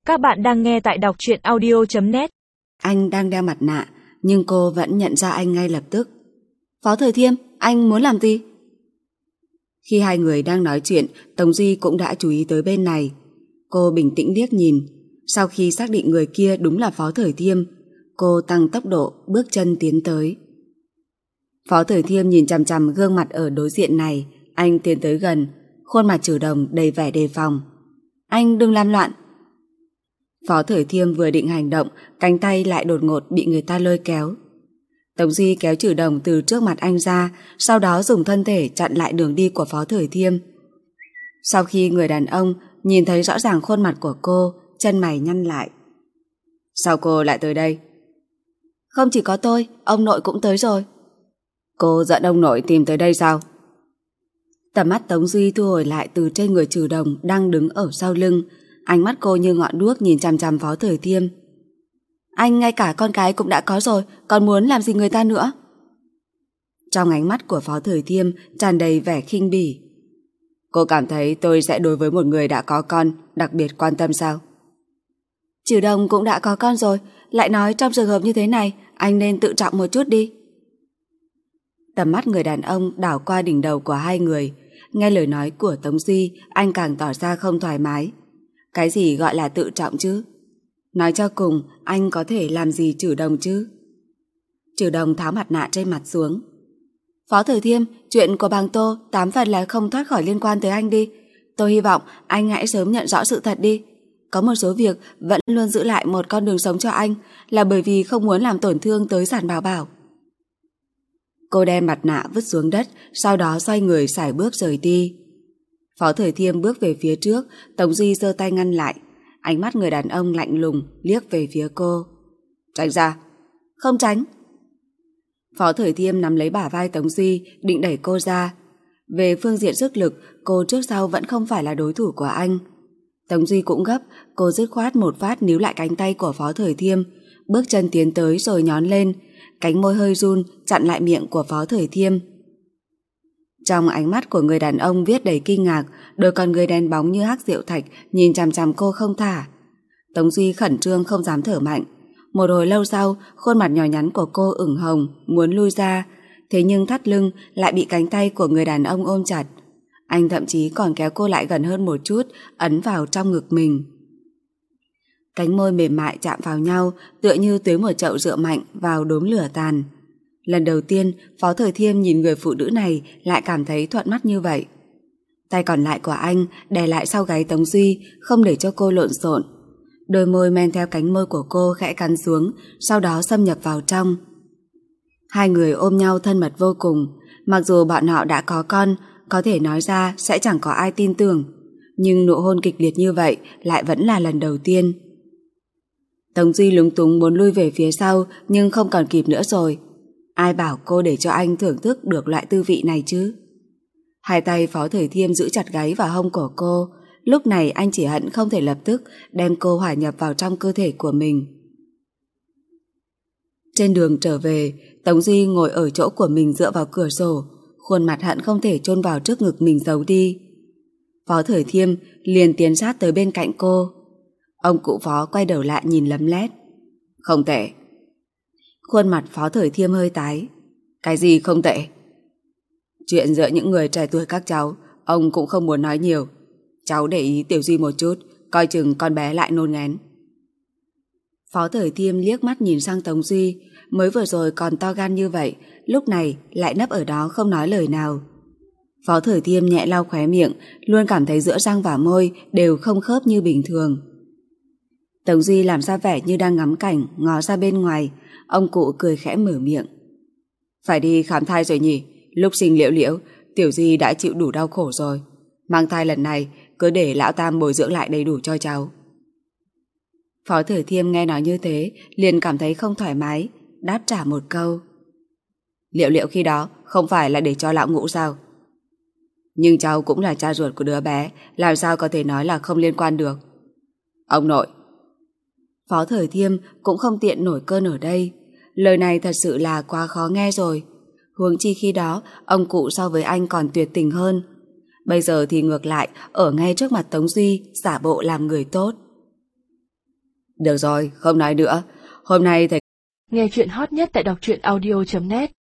Các bạn đang nghe tại đọc truyện audio.net. Anh đang đeo mặt nạ, nhưng cô vẫn nhận ra anh ngay lập tức. Phó Thời Thiêm, anh muốn làm gì? Khi hai người đang nói chuyện, Tống Duy cũng đã chú ý tới bên này. Cô bình tĩnh liếc nhìn. Sau khi xác định người kia đúng là Phó Thời Thiêm, cô tăng tốc độ, bước chân tiến tới. Phó Thời Thiêm nhìn chằm chằm gương mặt ở đối diện này. Anh tiến tới gần, khuôn mặt Trừ Đồng đầy vẻ đề phòng. Anh đừng làm loạn. Phó Thời Thiêm vừa định hành động, cánh tay lại đột ngột bị người ta lôi kéo. Tống Duy kéo Trừ Đồng từ trước mặt anh ra, sau đó dùng thân thể chặn lại đường đi của Phó Thời Thiêm. Sau khi người đàn ông nhìn thấy rõ ràng khuôn mặt của cô, chân mày nhăn lại. Sao cô lại tới đây? Không chỉ có tôi, ông nội cũng tới rồi. Cô dẫn ông nội tìm tới đây sao? Tầm mắt Tống Duy thu hồi lại từ trên người Trừ Đồng đang đứng ở sau lưng. Ánh mắt cô như ngọn đuốc nhìn chằm chằm Phó Thời Thiêm. Anh ngay cả con cái cũng đã có rồi, còn muốn làm gì người ta nữa? Trong ánh mắt của Phó Thời Thiêm tràn đầy vẻ khinh bỉ. Cô cảm thấy tôi sẽ đối với một người đã có con đặc biệt quan tâm sao? Trừ Đồng cũng đã có con rồi, lại nói trong trường hợp như thế này anh nên tự trọng một chút đi. Tầm mắt người đàn ông đảo qua đỉnh đầu của hai người. Nghe lời nói của Tống Duy, anh càng tỏ ra không thoải mái. Cái gì gọi là tự trọng chứ? Nói cho cùng, anh có thể làm gì Trừ Đồng chứ? Trừ Đồng tháo mặt nạ trên mặt xuống. Phó Thời Thiêm, chuyện của Bàng Tô 8 phần là không thoát khỏi liên quan tới anh đi. Tôi hy vọng anh hãy sớm nhận rõ sự thật đi. Có một số việc vẫn luôn giữ lại một con đường sống cho anh là bởi vì không muốn làm tổn thương tới Giản Bảo Bảo. Cô đem mặt nạ vứt xuống đất, sau đó xoay người sải bước rời đi. Phó Thời Thiêm bước về phía trước, Tống Duy giơ tay ngăn lại. Ánh mắt người đàn ông lạnh lùng liếc về phía cô. Tránh ra. Không tránh. Phó Thời Thiêm nắm lấy bả vai Tống Duy, định đẩy cô ra. Về phương diện sức lực, cô trước sau vẫn không phải là đối thủ của anh. Tống Duy cũng gấp, cô dứt khoát một phát níu lại cánh tay của Phó Thời Thiêm, bước chân tiến tới rồi nhón lên, cánh môi hơi run chặn lại miệng của Phó Thời Thiêm. Trong ánh mắt của người đàn ông viết đầy kinh ngạc, đôi con người đen bóng như hắc rượu thạch nhìn chằm chằm cô không thả. Tống Duy khẩn trương không dám thở mạnh. Một hồi lâu sau, khuôn mặt nhỏ nhắn của cô ửng hồng, muốn lui ra, thế nhưng thắt lưng lại bị cánh tay của người đàn ông ôm chặt. Anh thậm chí còn kéo cô lại gần hơn một chút, ấn vào trong ngực mình. Cánh môi mềm mại chạm vào nhau, tựa như tưới một chậu rượu mạnh vào đốm lửa tàn. Lần đầu tiên, Phó Thời Thiêm nhìn người phụ nữ này lại cảm thấy thuận mắt như vậy. Tay còn lại của anh đè lại sau gáy Tống Duy, không để cho cô lộn xộn. Đôi môi men theo cánh môi của cô khẽ cắn xuống, sau đó xâm nhập vào trong. Hai người ôm nhau thân mật vô cùng. Mặc dù bọn họ đã có con, có thể nói ra sẽ chẳng có ai tin tưởng, nhưng nụ hôn kịch liệt như vậy lại vẫn là lần đầu tiên. Tống Duy lúng túng muốn lui về phía sau, nhưng không còn kịp nữa rồi. Ai bảo cô để cho anh thưởng thức được loại tư vị này chứ? Hai tay Phó Thời Thiêm giữ chặt gáy và hông của cô. Lúc này anh chỉ hận không thể lập tức đem cô hòa nhập vào trong cơ thể của mình. Trên đường trở về, Tống Duy ngồi ở chỗ của mình dựa vào cửa sổ, khuôn mặt hận không thể chôn vào trước ngực mình giấu đi. Phó Thời Thiêm liền tiến sát tới bên cạnh cô. Ông cụ Phó quay đầu lại nhìn lấm lét. Không tệ. Khuôn mặt Phó Thời Thiêm hơi tái. Cái gì không tệ? Chuyện giữa những người trẻ tuổi các cháu, ông cũng không muốn nói nhiều. Cháu để ý Tiểu Duy một chút, coi chừng con bé lại nôn ngén. Phó Thời Thiêm liếc mắt nhìn sang Tống Duy, mới vừa rồi còn to gan như vậy, lúc này lại nấp ở đó không nói lời nào. Phó Thời Thiêm nhẹ lau khóe miệng, luôn cảm thấy giữa răng và môi đều không khớp như bình thường. Tống Duy làm ra vẻ như đang ngắm cảnh, ngó ra bên ngoài. Ông cụ cười khẽ mở miệng. Phải đi khám thai rồi nhỉ? Lúc sinh Liễu Liễu, Tiểu Duy đã chịu đủ đau khổ rồi. Mang thai lần này cứ để lão Tam bồi dưỡng lại đầy đủ cho cháu. Phó Thời Thiêm nghe nói như thế liền cảm thấy không thoải mái, đáp trả một câu. Liễu Liễu khi đó không phải là để cho lão Ngũ sao? Nhưng cháu cũng là cha ruột của đứa bé, làm sao có thể nói là không liên quan được? Ông nội. Phó Thời Thiêm cũng không tiện nổi cơn ở đây. Lời này thật sự là quá khó nghe rồi. Huống chi khi đó ông cụ so với anh còn tuyệt tình hơn. Bây giờ thì ngược lại, ở ngay trước mặt Tống Duy giả bộ làm người tốt. Được rồi, không nói nữa. Hôm nay thầy... Nghe chuyện hot nhất tại đọc truyện audio.net